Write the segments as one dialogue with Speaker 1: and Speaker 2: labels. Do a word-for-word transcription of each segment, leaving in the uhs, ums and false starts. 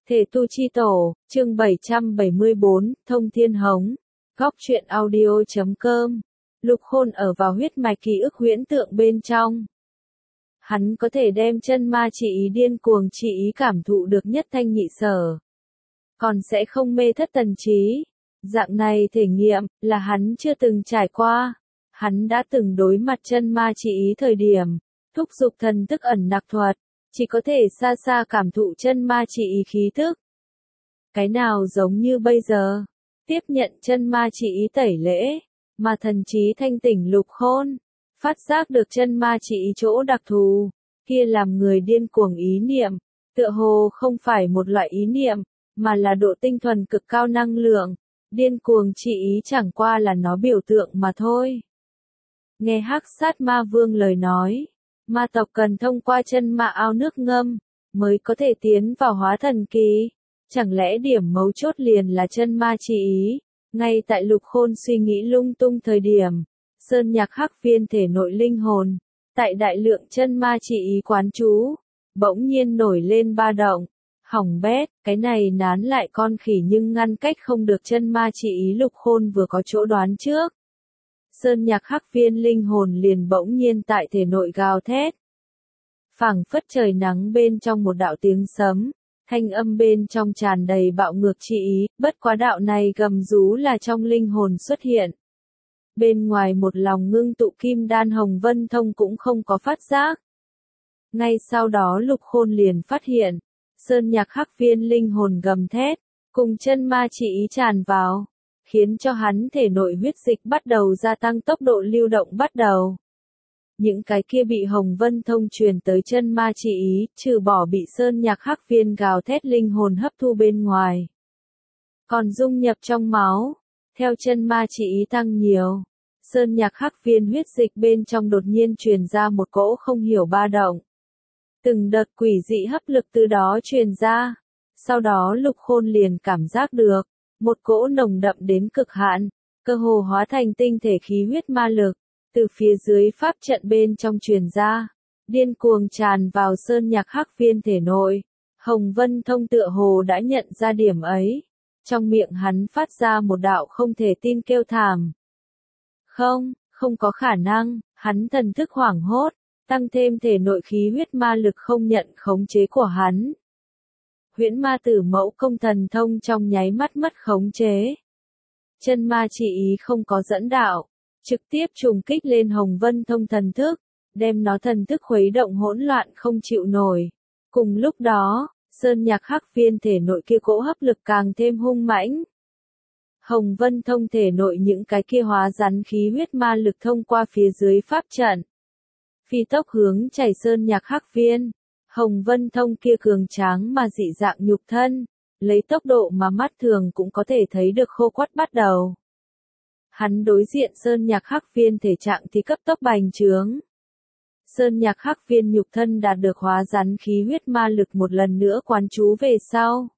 Speaker 1: Thể tu chi tổ, chương bảy trăm bảy mươi bốn, Thông Thiên Hống. Góc truyện audio chấm com. Lục Khôn ở vào huyết mạch ký ức huyễn tượng bên trong. Hắn có thể đem chân ma chỉ ý điên cuồng chỉ ý cảm thụ được nhất thanh nhị sở. Còn sẽ không mê thất tần trí. Dạng này thể nghiệm, là hắn chưa từng trải qua. Hắn đã từng đối mặt chân ma chỉ ý thời điểm, thúc giục thần thức ẩn nặc thuật, chỉ có thể xa xa cảm thụ chân ma chỉ ý khí thức. Cái nào giống như bây giờ, tiếp nhận chân ma chỉ ý tẩy lễ, mà thần trí thanh tỉnh Lục Khôn, phát giác được chân ma chỉ ý chỗ đặc thù, kia làm người điên cuồng ý niệm, tựa hồ không phải một loại ý niệm, mà là độ tinh thuần cực cao năng lượng, điên cuồng chỉ ý chẳng qua là nó biểu tượng mà thôi. Nghe Hắc Sát Ma Vương lời nói, ma tộc cần thông qua chân ma ao nước ngâm, mới có thể tiến vào hóa thần kỳ. Chẳng lẽ điểm mấu chốt liền là chân ma chỉ ý? Ngay tại Lục Khôn suy nghĩ lung tung thời điểm, Sơn Nhạc Hắc Viên thể nội linh hồn, tại đại lượng chân ma chỉ ý quán trú, bỗng nhiên nổi lên ba động. Hỏng bét, cái này nán lại con khỉ nhưng ngăn cách không được chân ma chỉ ý. Lục Khôn vừa có chỗ đoán trước. Sơn Nhạc Hắc Viên linh hồn liền bỗng nhiên tại thể nội gào thét. Phảng phất trời nắng bên trong một đạo tiếng sấm, thanh âm bên trong tràn đầy bạo ngược chi ý, bất quá đạo này gầm rú là trong linh hồn xuất hiện. Bên ngoài một lòng ngưng tụ kim đan Hồng Vân Thông cũng không có phát giác. Ngay sau đó Lục Khôn liền phát hiện, Sơn Nhạc Hắc Viên linh hồn gầm thét, cùng chân ma chỉ ý tràn vào, khiến cho hắn thể nội huyết dịch bắt đầu gia tăng tốc độ lưu động bắt đầu. Những cái kia bị Hồng Vân Thông truyền tới chân ma chỉ ý, trừ bỏ bị Sơn Nhạc Hắc Viên gào thét linh hồn hấp thu bên ngoài, còn dung nhập trong máu. Theo chân ma chỉ ý tăng nhiều, Sơn Nhạc Hắc Viên huyết dịch bên trong đột nhiên truyền ra một cỗ không hiểu ba động. Từng đợt quỷ dị hấp lực từ đó truyền ra. Sau đó Lục Khôn liền cảm giác được một cỗ nồng đậm đến cực hạn, cơ hồ hóa thành tinh thể khí huyết ma lực, từ phía dưới pháp trận bên trong truyền ra, điên cuồng tràn vào Sơn Nhạc Hắc Viên thể nội. Hồng Vân Thông tựa hồ đã nhận ra điểm ấy, trong miệng hắn phát ra một đạo không thể tin kêu thảm. Không, không có khả năng, hắn thần thức hoảng hốt, tăng thêm thể nội khí huyết ma lực không nhận khống chế của hắn. Huyễn Ma Tử Mẫu Công thần thông trong nháy mắt mất khống chế. Chân ma chỉ ý không có dẫn đạo, trực tiếp trùng kích lên Hồng Vân Thông thần thức, đem nó thần thức khuấy động hỗn loạn không chịu nổi. Cùng lúc đó, Sơn Nhạc Hắc Viên thể nội kia cỗ hấp lực càng thêm hung mãnh. Hồng Vân Thông thể nội những cái kia hóa rắn khí huyết ma lực thông qua phía dưới pháp trận, phi tốc hướng chảy Sơn Nhạc Hắc Viên. Hồng Vân Thông kia cường tráng mà dị dạng nhục thân, lấy tốc độ mà mắt thường cũng có thể thấy được khô quắt bắt đầu. Hắn đối diện Sơn Nhạc Hắc Viên thể trạng thì cấp tốc bành trướng. Sơn Nhạc Hắc Viên nhục thân đạt được hóa rắn khí huyết ma lực một lần nữa quán trú về sau.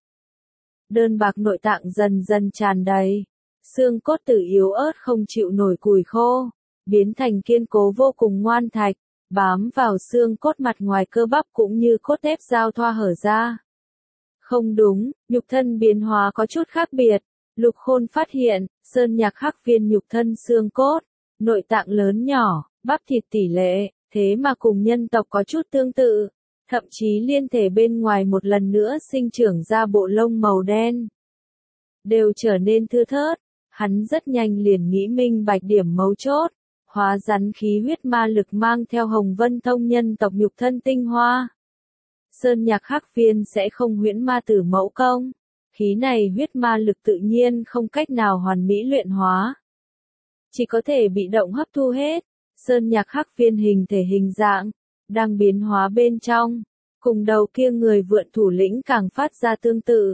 Speaker 1: Đơn bạc nội tạng dần dần tràn đầy, xương cốt tử yếu ớt không chịu nổi củi khô, biến thành kiên cố vô cùng ngoan thạch, bám vào xương cốt mặt ngoài cơ bắp cũng như cốt thép giao thoa hở ra. Không đúng, nhục thân biến hóa có chút khác biệt. Lục Khôn phát hiện, Sơn Nhạc Hắc Viên nhục thân xương cốt, nội tạng lớn nhỏ, bắp thịt tỷ lệ, thế mà cùng nhân tộc có chút tương tự, thậm chí liên thể bên ngoài một lần nữa sinh trưởng ra bộ lông màu đen, đều trở nên thưa thớt. Hắn rất nhanh liền nghĩ minh bạch điểm mấu chốt, hóa rắn khí huyết ma lực mang theo Hồng Vân Thông nhân tộc nhục thân tinh hoa. Sơn Nhạc Hắc Viên sẽ không huyễn ma tử mẫu công. Khí này huyết ma lực tự nhiên không cách nào hoàn mỹ luyện hóa, chỉ có thể bị động hấp thu hết. Sơn Nhạc Hắc Viên hình thể hình dạng đang biến hóa bên trong, cùng đầu kia người vượn thủ lĩnh càng phát ra tương tự.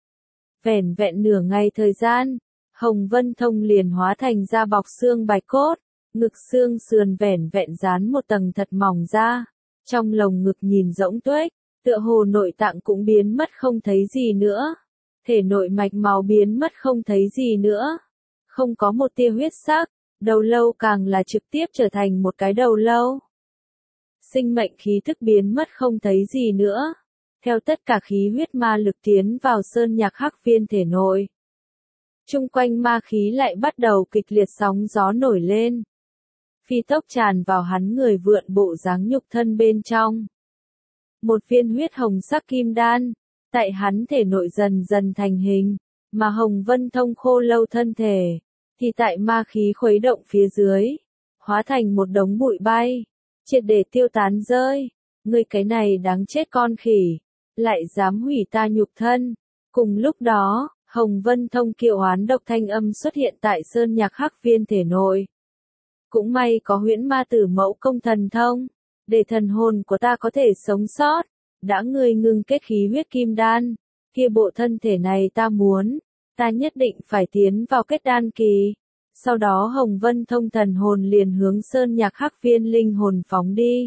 Speaker 1: Vẻn vẹn nửa ngày thời gian, Hồng Vân Thông liền hóa thành da bọc xương bạch cốt, ngực xương sườn vẻn vẹn dán một tầng thật mỏng da, trong lồng ngực nhìn rỗng tuếch, tựa hồ nội tạng cũng biến mất không thấy gì nữa. Thể nội mạch máu biến mất không thấy gì nữa. Không có một tia huyết sắc, đầu lâu càng là trực tiếp trở thành một cái đầu lâu. Sinh mệnh khí thức biến mất không thấy gì nữa. theo tất cả khí huyết ma lực tiến vào sơn nhạc hắc viên thể nội. Chung quanh ma khí lại bắt đầu kịch liệt sóng gió nổi lên. Phi tốc tràn vào hắn người vượn bộ dáng nhục thân bên trong. Một viên huyết hồng sắc kim đan, tại hắn thể nội dần dần thành hình, mà Hồng Vân Thông khô lâu thân thể, thì tại ma khí khuấy động phía dưới, hóa thành một đống bụi bay, triệt để tiêu tán rơi. Ngươi cái này đáng chết con khỉ, lại dám hủy ta nhục thân. Cùng lúc đó, Hồng Vân Thông kiệu oán độc thanh âm xuất hiện tại sơn nhạc hắc viên thể nội. Cũng may có huyễn ma tử mẫu công thần thông, để thần hồn của ta có thể sống sót. Đã ngươi ngưng kết khí huyết kim đan, kia bộ thân thể này ta muốn, ta nhất định phải tiến vào kết đan kỳ. Sau đó Hồng Vân Thông thần hồn liền hướng sơn nhạc hắc viên linh hồn phóng đi.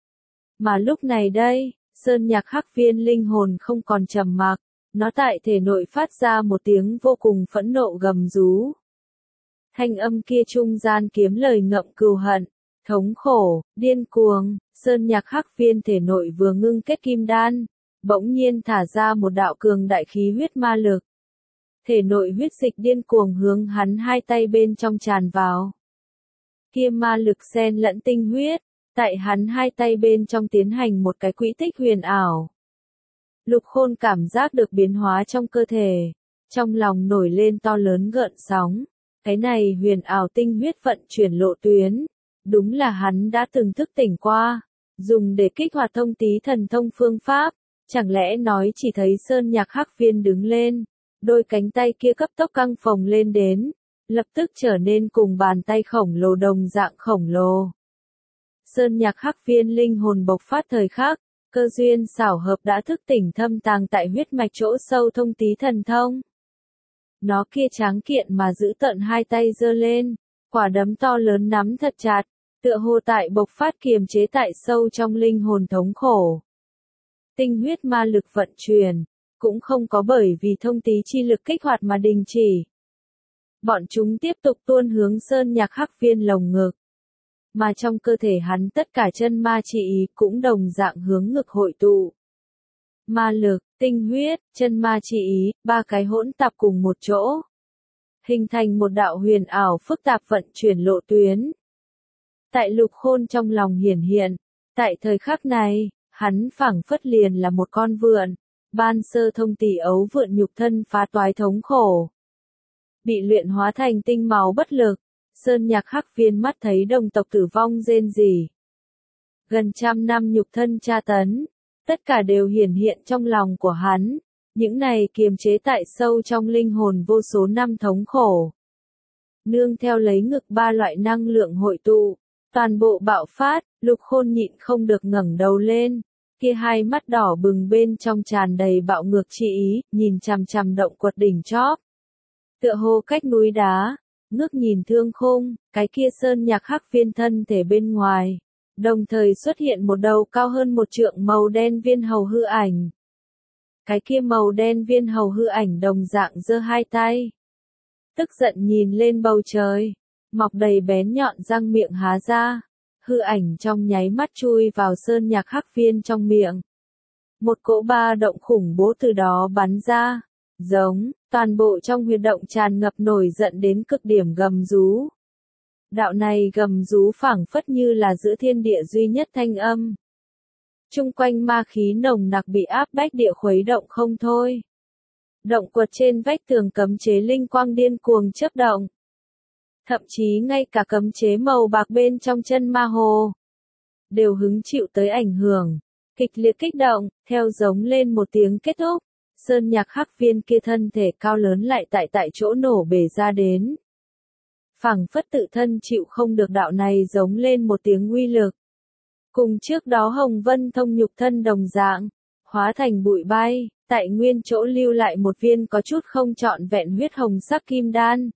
Speaker 1: Mà lúc này đây, sơn nhạc hắc viên linh hồn không còn trầm mặc, nó tại thể nội phát ra một tiếng vô cùng phẫn nộ gầm rú. Thanh âm kia trung gian kiếm lời ngậm cừu hận, thống khổ, điên cuồng. Sơn nhạc hắc viên thể nội vừa ngưng kết kim đan, bỗng nhiên thả ra một đạo cường đại khí huyết ma lực. Thể nội huyết dịch điên cuồng hướng hắn hai tay bên trong tràn vào. Kia ma lực xen lẫn tinh huyết, tại hắn hai tay bên trong tiến hành một cái quỹ tích huyền ảo. Lục Khôn cảm giác được biến hóa trong cơ thể, trong lòng nổi lên to lớn gợn sóng. Cái này huyền ảo tinh huyết vận chuyển lộ tuyến, đúng là hắn đã từng thức tỉnh qua, dùng để kích hoạt thông tí thần thông phương pháp. Chẳng lẽ nói chỉ thấy sơn nhạc hắc viên đứng lên, đôi cánh tay kia cấp tốc căng phồng lên đến, lập tức trở nên cùng bàn tay khổng lồ đồng dạng khổng lồ. Sơn nhạc hắc viên linh hồn bộc phát thời khắc, cơ duyên xảo hợp đã thức tỉnh thâm tàng tại huyết mạch chỗ sâu thông tí thần thông. Nó kia tráng kiện mà giữ tận hai tay giơ lên, quả đấm to lớn nắm thật chặt, tựa hồ tại bộc phát kiềm chế tại sâu trong linh hồn thống khổ. Tinh huyết ma lực vận chuyển, cũng không có bởi vì thông tí chi lực kích hoạt mà đình chỉ. Bọn chúng tiếp tục tuôn hướng sơn nhạc hắc viên lồng ngực. Mà trong cơ thể hắn tất cả chân ma chi ý cũng đồng dạng hướng ngực hội tụ. Ma lực, tinh huyết, chân ma chi ý, ba cái hỗn tạp cùng một chỗ. Hình thành một đạo huyền ảo phức tạp vận chuyển lộ tuyến. Tại Lục Khôn trong lòng hiển hiện, tại thời khắc này, hắn phảng phất liền là một con vượn, ban sơ thông tỷ ấu vượn nhục thân phá toái thống khổ. Bị luyện hóa thành tinh máu bất lực, sơn nhạc hắc viên mắt thấy đồng tộc tử vong rên rỉ. Gần trăm năm nhục thân tra tấn, tất cả đều hiển hiện trong lòng của hắn, những này kiềm chế tại sâu trong linh hồn vô số năm thống khổ. Nương theo lấy ngực ba loại năng lượng hội tụ, toàn bộ bạo phát, Lục Khôn nhịn không được ngẩng đầu lên, kia hai mắt đỏ bừng bên trong tràn đầy bạo ngược chi ý, nhìn chằm chằm động quật đỉnh chóp. Tựa hồ cách núi đá, ngước nhìn thương khung, cái kia sơn nhạc hắc viên thân thể bên ngoài, đồng thời xuất hiện một đầu cao hơn một trượng màu đen viên hầu hư ảnh. Cái kia màu đen viên hầu hư ảnh đồng dạng giơ hai tay, tức giận nhìn lên bầu trời, mọc đầy bén nhọn răng miệng há ra, hư ảnh trong nháy mắt chui vào sơn nhạc hắc viên trong miệng. Một cỗ ba động khủng bố từ đó bắn ra, giống, toàn bộ trong huyệt động tràn ngập nổi giận đến cực điểm gầm rú. Đạo này gầm rú phảng phất như là giữa thiên địa duy nhất thanh âm. Chung quanh ma khí nồng nặc bị áp bách địa khuấy động không thôi. Động quật trên vách tường cấm chế linh quang điên cuồng chớp động. Thậm chí ngay cả cấm chế màu bạc bên trong chân ma hồ đều hứng chịu tới ảnh hưởng, kịch liệt kích động, theo giống lên một tiếng kết thúc. Sơn nhạc hắc viên kia thân thể cao lớn lại tại tại chỗ nổ bể ra đến. Phảng phất tự thân chịu không được đạo này giống lên một tiếng uy lực. Cùng trước đó Hồng Vân Thông nhục thân đồng dạng, hóa thành bụi bay, tại nguyên chỗ lưu lại một viên có chút không trọn vẹn huyết hồng sắc kim đan.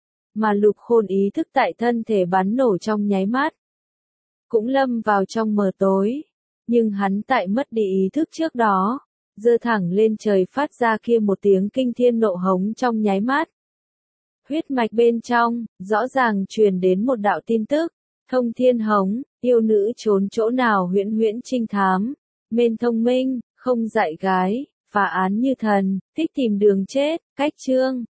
Speaker 1: Mà Lục Khôn ý thức tại thân thể bắn nổ trong nháy mắt, cũng lâm vào trong mờ tối, nhưng hắn tại mất đi ý thức trước đó, giơ thẳng lên trời phát ra kia một tiếng kinh thiên nộ hống trong nháy mắt. Huyết mạch bên trong, rõ ràng truyền đến một đạo tin tức, thông thiên hống, yêu nữ trốn chỗ nào huyễn huyễn trinh thám, mên thông minh, không dạy gái, phá án như thần, thích tìm đường chết, cách chương.